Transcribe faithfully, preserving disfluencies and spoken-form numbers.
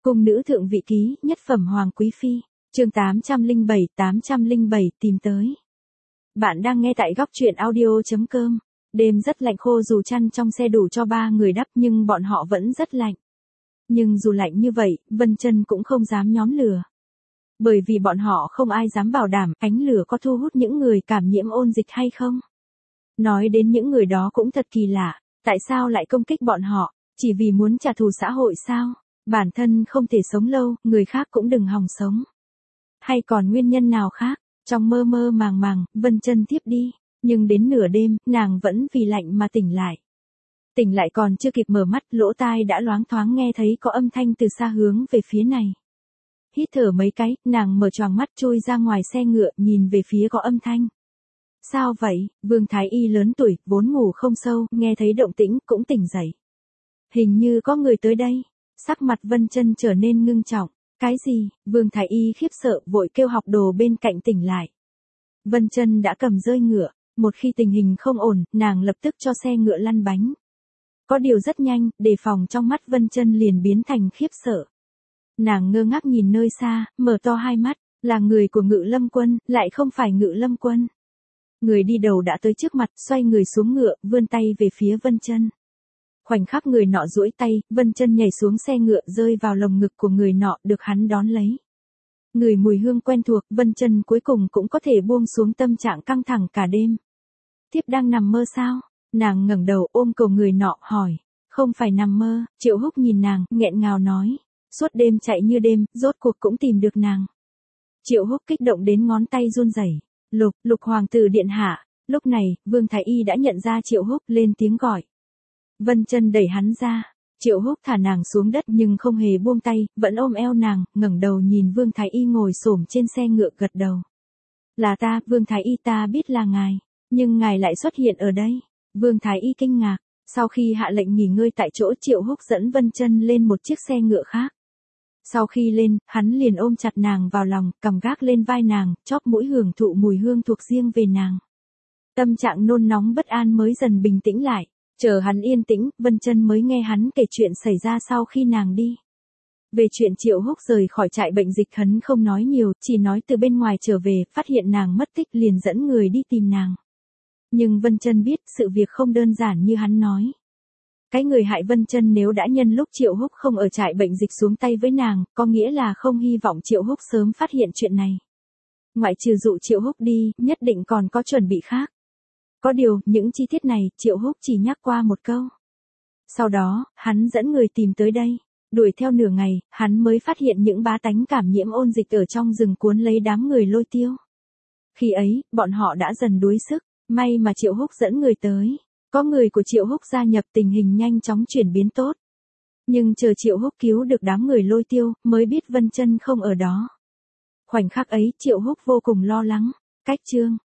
Cung nữ thượng vị ký, nhất phẩm hoàng quý phi, chương tám trăm lẻ bảy, tám trăm lẻ bảy tìm tới. Bạn đang nghe tại góc truyện audio chấm com. Đêm rất lạnh khô dù chăn trong xe đủ cho ba người đắp nhưng bọn họ vẫn rất lạnh. Nhưng dù lạnh như vậy, Vân Chân cũng không dám nhóm lửa. Bởi vì bọn họ không ai dám bảo đảm ánh lửa có thu hút những người cảm nhiễm ôn dịch hay không. Nói đến những người đó cũng thật kỳ lạ, tại sao lại công kích bọn họ, chỉ vì muốn trả thù xã hội sao? Bản thân không thể sống lâu, người khác cũng đừng hòng sống. Hay còn nguyên nhân nào khác? Trong mơ mơ màng màng, Vân Chân thiếp đi, nhưng đến nửa đêm, nàng vẫn vì lạnh mà tỉnh lại. Tỉnh lại còn chưa kịp mở mắt, lỗ tai đã loáng thoáng nghe thấy có âm thanh từ xa hướng về phía này. Hít thở mấy cái, nàng mở choàng mắt chui ra ngoài xe ngựa, nhìn về phía có âm thanh. Sao vậy? Vương Thái Y lớn tuổi, vốn ngủ không sâu, nghe thấy động tĩnh, cũng tỉnh dậy. Hình như có người tới đây. Sắc mặt Vân Chân trở nên ngưng trọng. Cái gì? Vương Thái Y khiếp sợ, vội kêu học đồ bên cạnh tỉnh lại. Vân Chân đã cầm rơi ngựa. Một khi tình hình không ổn, nàng lập tức cho xe ngựa lăn bánh. Có điều rất nhanh, đề phòng trong mắt Vân Chân liền biến thành khiếp sợ. Nàng ngơ ngác nhìn nơi xa, mở to hai mắt, là người của Ngự Lâm Quân, lại không phải Ngự Lâm Quân. Người đi đầu đã tới trước mặt, xoay người xuống ngựa, vươn tay về phía Vân Chân. Khoảnh khắc người nọ duỗi tay, Vân Chân nhảy xuống xe ngựa rơi vào lồng ngực của người nọ, được hắn đón lấy. Người mùi hương quen thuộc, Vân Chân cuối cùng cũng có thể buông xuống tâm trạng căng thẳng cả đêm. Thiếp đang nằm mơ sao? Nàng ngẩng đầu ôm cổ người nọ, hỏi. Không phải nằm mơ, Triệu Húc nhìn nàng, nghẹn ngào nói. Suốt đêm chạy như đêm, rốt cuộc cũng tìm được nàng. Triệu Húc kích động đến ngón tay run rẩy. Lục, Lục hoàng tử điện hạ. Lúc này, Vương Thái Y đã nhận ra Triệu Húc, lên tiếng gọi. Vân Chân đẩy hắn ra. Triệu Húc thả nàng xuống đất nhưng không hề buông tay, vẫn ôm eo nàng, ngẩng đầu nhìn Vương Thái Y ngồi xổm trên xe ngựa, gật đầu. Là ta, Vương Thái Y, ta biết là ngài, nhưng ngài lại xuất hiện ở đây. Vương Thái Y kinh ngạc. Sau khi hạ lệnh nghỉ ngơi tại chỗ, Triệu Húc dẫn Vân Chân lên một chiếc xe ngựa khác. Sau khi lên, hắn liền ôm chặt nàng vào lòng, cầm gác lên vai nàng, chóp mũi hưởng thụ mùi hương thuộc riêng về nàng. Tâm trạng nôn nóng bất an mới dần bình tĩnh lại. Chờ hắn yên tĩnh, Vân Chân mới nghe hắn kể chuyện xảy ra sau khi nàng đi. Về chuyện Triệu Húc rời khỏi trại bệnh dịch, hắn không nói nhiều, chỉ nói từ bên ngoài trở về, phát hiện nàng mất tích liền dẫn người đi tìm nàng. Nhưng Vân Chân biết, sự việc không đơn giản như hắn nói. Cái người hại Vân Chân nếu đã nhân lúc Triệu Húc không ở trại bệnh dịch xuống tay với nàng, có nghĩa là không hy vọng Triệu Húc sớm phát hiện chuyện này. Ngoại trừ dụ Triệu Húc đi, nhất định còn có chuẩn bị khác. Có điều, những chi tiết này, Triệu Húc chỉ nhắc qua một câu. Sau đó, hắn dẫn người tìm tới đây. Đuổi theo nửa ngày, hắn mới phát hiện những bá tánh cảm nhiễm ôn dịch ở trong rừng cuốn lấy đám người Lôi Tiêu. Khi ấy, bọn họ đã dần đuối sức, may mà Triệu Húc dẫn người tới. Có người của Triệu Húc gia nhập, tình hình nhanh chóng chuyển biến tốt. Nhưng chờ Triệu Húc cứu được đám người Lôi Tiêu, mới biết Vân Chân không ở đó. Khoảnh khắc ấy, Triệu Húc vô cùng lo lắng. Cách chương